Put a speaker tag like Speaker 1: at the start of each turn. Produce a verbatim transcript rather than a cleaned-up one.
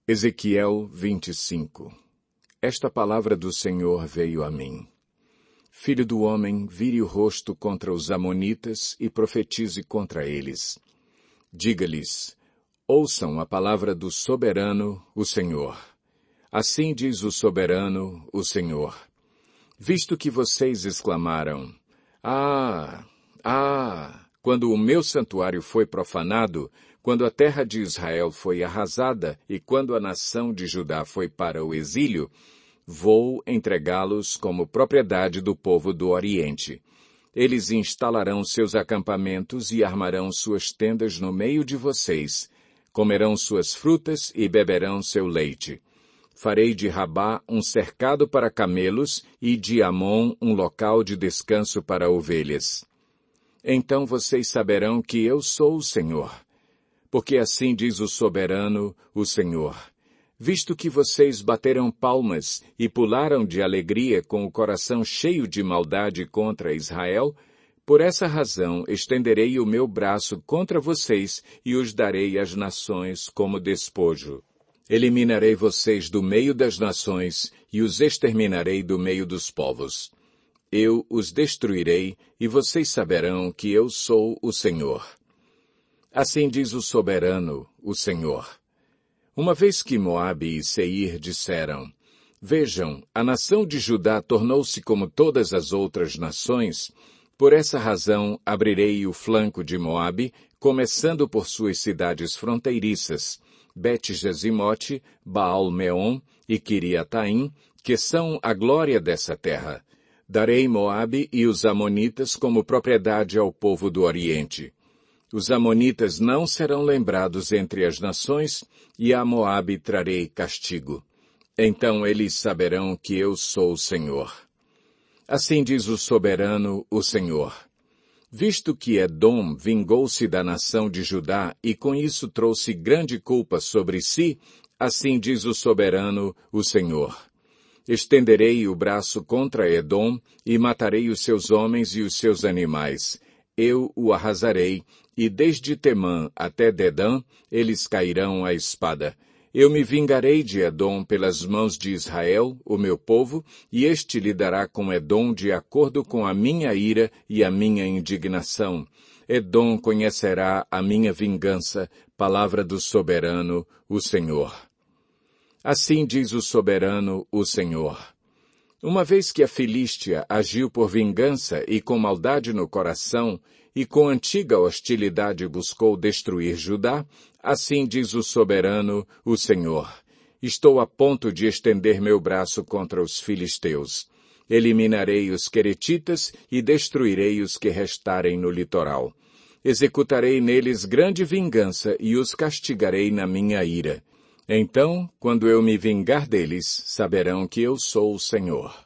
Speaker 1: Ezequiel vinte e cinco. Esta palavra do Senhor veio a mim. Filho do homem, vire o rosto contra os amonitas e profetize contra eles. Diga-lhes, ouçam a palavra do soberano, o Senhor. Assim diz o soberano, o Senhor. Visto que vocês exclamaram, Ah, ah, quando o meu santuário foi profanado, quando a terra de Israel foi arrasada e quando a nação de Judá foi para o exílio, vou entregá-los como propriedade do povo do Oriente. Eles instalarão seus acampamentos e armarão suas tendas no meio de vocês, comerão suas frutas e beberão seu leite. Farei de Rabá um cercado para camelos e de Amon um local de descanso para ovelhas. Então vocês saberão que eu sou o Senhor. Porque assim diz o soberano, o Senhor. Visto que vocês bateram palmas e pularam de alegria com o coração cheio de maldade contra Israel, por essa razão estenderei o meu braço contra vocês e os darei às nações como despojo. Eliminarei vocês do meio das nações e os exterminarei do meio dos povos. Eu os destruirei e vocês saberão que eu sou o Senhor. Assim diz o soberano, o Senhor. Uma vez que Moabe e Seir disseram, Vejam, a nação de Judá tornou-se como todas as outras nações, por essa razão abrirei o flanco de Moabe, começando por suas cidades fronteiriças, Bet-Jesimote, Baal-Meon e Kiriataim, que são a glória dessa terra. Darei Moabe e os amonitas como propriedade ao povo do Oriente. Os amonitas não serão lembrados entre as nações, e a Moabe trarei castigo. Então eles saberão que eu sou o Senhor. Assim diz o soberano, o Senhor. Visto que Edom vingou-se da nação de Judá e com isso trouxe grande culpa sobre si, assim diz o soberano, o Senhor. Estenderei o braço contra Edom e matarei os seus homens e os seus animais. Eu o arrasarei, e desde Temã até Dedã, eles cairão à espada. Eu me vingarei de Edom pelas mãos de Israel, o meu povo, e este lidará com Edom de acordo com a minha ira e a minha indignação. Edom conhecerá a minha vingança, palavra do soberano, o Senhor. Assim diz o soberano, o Senhor. Uma vez que a Filístia agiu por vingança e com maldade no coração, e com antiga hostilidade buscou destruir Judá, assim diz o soberano, o Senhor. Estou a ponto de estender meu braço contra os filisteus. Eliminarei os queretitas e destruirei os que restarem no litoral. Executarei neles grande vingança e os castigarei na minha ira. Então, quando eu me vingar deles, saberão que eu sou o Senhor.